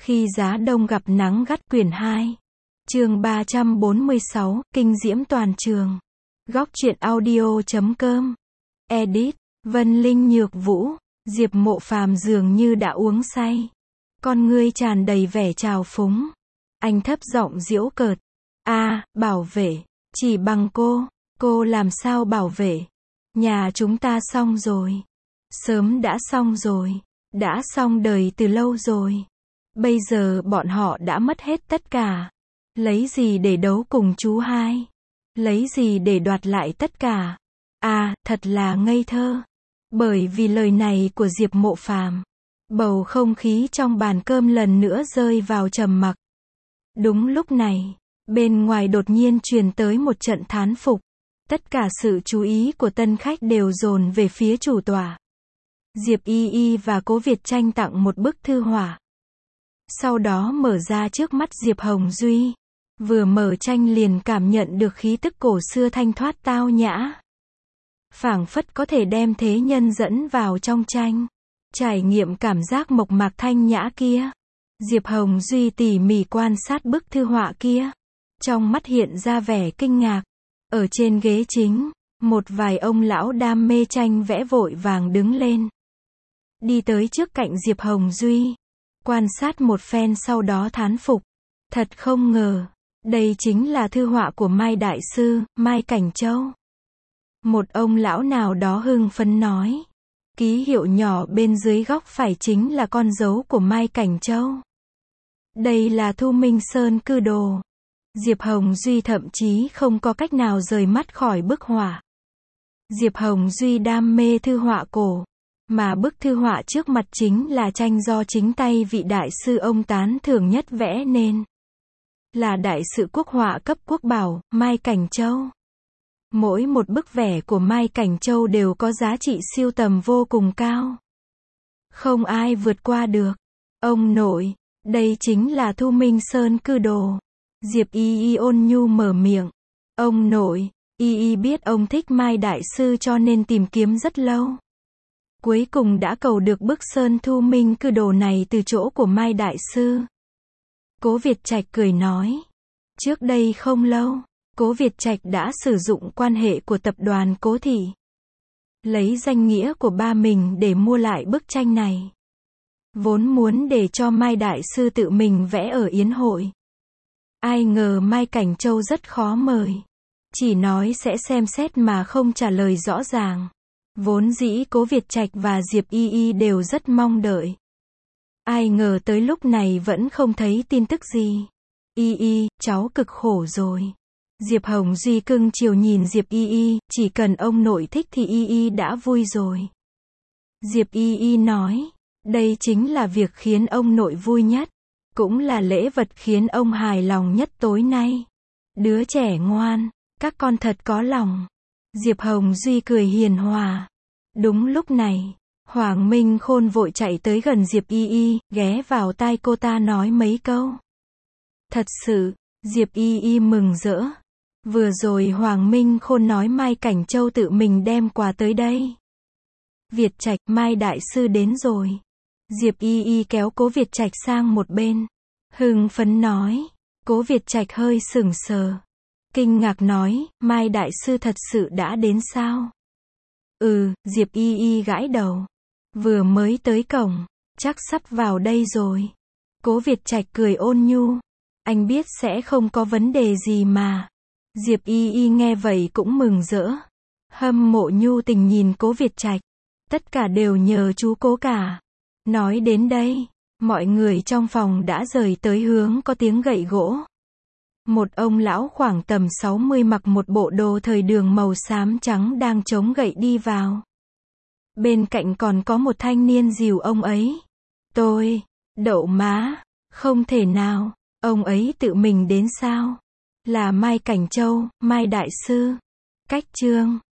Khi giá đông gặp nắng gắt quyển 2. Chương 346, kinh diễm toàn trường. Góc truyện audio.com. Edit, Vân Linh Nhược Vũ. Diệp Mộ Phàm dường như đã uống say. Con ngươi tràn đầy vẻ trào phúng. Anh thấp giọng giễu cợt. Bảo vệ. Chỉ bằng cô làm sao bảo vệ? Nhà chúng ta xong rồi. Sớm đã xong rồi. Đã xong đời từ lâu rồi. Bây giờ bọn họ đã mất hết tất cả. Lấy gì để đấu cùng chú hai? Lấy gì để đoạt lại tất cả? Thật là ngây thơ. Bởi vì lời này của Diệp Mộ Phàm, bầu không khí trong bàn cơm lần nữa rơi vào trầm mặc. Đúng lúc này, bên ngoài đột nhiên truyền tới một trận thán phục. Tất cả sự chú ý của tân khách đều dồn về phía chủ tọa. Diệp Y Y và Cố Việt Tranh tặng một bức thư họa. Sau đó mở ra trước mắt Diệp Hồng Duy. Vừa mở tranh liền cảm nhận được khí tức cổ xưa thanh thoát tao nhã. Phảng phất có thể đem thế nhân dẫn vào trong tranh. Trải nghiệm cảm giác mộc mạc thanh nhã kia. Diệp Hồng Duy tỉ mỉ quan sát bức thư họa kia. Trong mắt hiện ra vẻ kinh ngạc. Ở trên ghế chính, một vài ông lão đam mê tranh vẽ vội vàng đứng lên. Đi tới trước cạnh Diệp Hồng Duy. Quan sát một phen sau đó thán phục. Thật không ngờ, đây chính là thư họa của Mai Đại Sư, Mai Cảnh Châu. Một ông lão nào đó hưng phấn nói. Ký hiệu nhỏ bên dưới góc phải chính là con dấu của Mai Cảnh Châu. Đây là Thu Minh Sơn Cư Đồ. Diệp Hồng Duy thậm chí không có cách nào rời mắt khỏi bức họa. Diệp Hồng Duy đam mê thư họa cổ. Mà bức thư họa trước mặt chính là tranh do chính tay vị đại sư ông tán thưởng nhất vẽ nên. Là đại sự quốc họa cấp quốc bảo, Mai Cảnh Châu. Mỗi một bức vẽ của Mai Cảnh Châu đều có giá trị sưu tầm vô cùng cao. Không ai vượt qua được. Ông nội, đây chính là Thu Minh Sơn Cư Đồ. Diệp Y Y ôn nhu mở miệng. Ông nội, Y Y biết ông thích Mai Đại Sư cho nên tìm kiếm rất lâu. Cuối cùng đã cầu được bức Sơn Thu Minh Cư Đồ này từ chỗ của Mai Đại Sư. Cố Việt Trạch cười nói. Trước đây không lâu, Cố Việt Trạch đã sử dụng quan hệ của tập đoàn Cố Thị. Lấy danh nghĩa của ba mình để mua lại bức tranh này. Vốn muốn để cho Mai Đại Sư tự mình vẽ ở yến hội. Ai ngờ Mai Cảnh Châu rất khó mời. Chỉ nói sẽ xem xét mà không trả lời rõ ràng. Vốn dĩ Cố Việt Trạch và Diệp Y Y đều rất mong đợi. Ai ngờ tới lúc này vẫn không thấy tin tức gì. Y Y, cháu cực khổ rồi. Diệp Hồng Duy cưng chiều nhìn Diệp Y Y, chỉ cần ông nội thích thì Y Y đã vui rồi. Diệp Y Y nói, đây chính là việc khiến ông nội vui nhất. Cũng là lễ vật khiến ông hài lòng nhất tối nay. Đứa trẻ ngoan, các con thật có lòng. Diệp Hồng Duy cười hiền hòa. Đúng lúc này, Hoàng Minh Khôn vội chạy tới gần Diệp Y Y, ghé vào tai cô ta nói mấy câu. Thật sự, Diệp Y Y mừng rỡ. Vừa rồi Hoàng Minh Khôn nói Mai Cảnh Châu tự mình đem quà tới đây. Việt Trạch, Mai Đại Sư đến rồi. Diệp Y Y kéo Cố Việt Trạch sang một bên. Hưng phấn nói. Cố Việt Trạch hơi sững sờ. Kinh ngạc nói, Mai Đại Sư thật sự đã đến sao? Diệp Y Y gãi đầu. Vừa mới tới cổng, chắc sắp vào đây rồi. Cố Việt Trạch cười ôn nhu. Anh biết sẽ không có vấn đề gì mà. Diệp Y Y nghe vậy cũng mừng rỡ. Hâm mộ nhu tình nhìn Cố Việt Trạch. Tất cả đều nhờ chú Cố cả. Nói đến đây, mọi người trong phòng đã rời tới hướng có tiếng gậy gỗ. Một ông lão khoảng tầm 60 mặc một bộ đồ thời đường màu xám trắng đang chống gậy đi vào. Bên cạnh còn có một thanh niên dìu ông ấy. Đậu má, không thể nào, ông ấy tự mình đến sao? Là Mai Cảnh Châu, Mai Đại Sư. Cách chương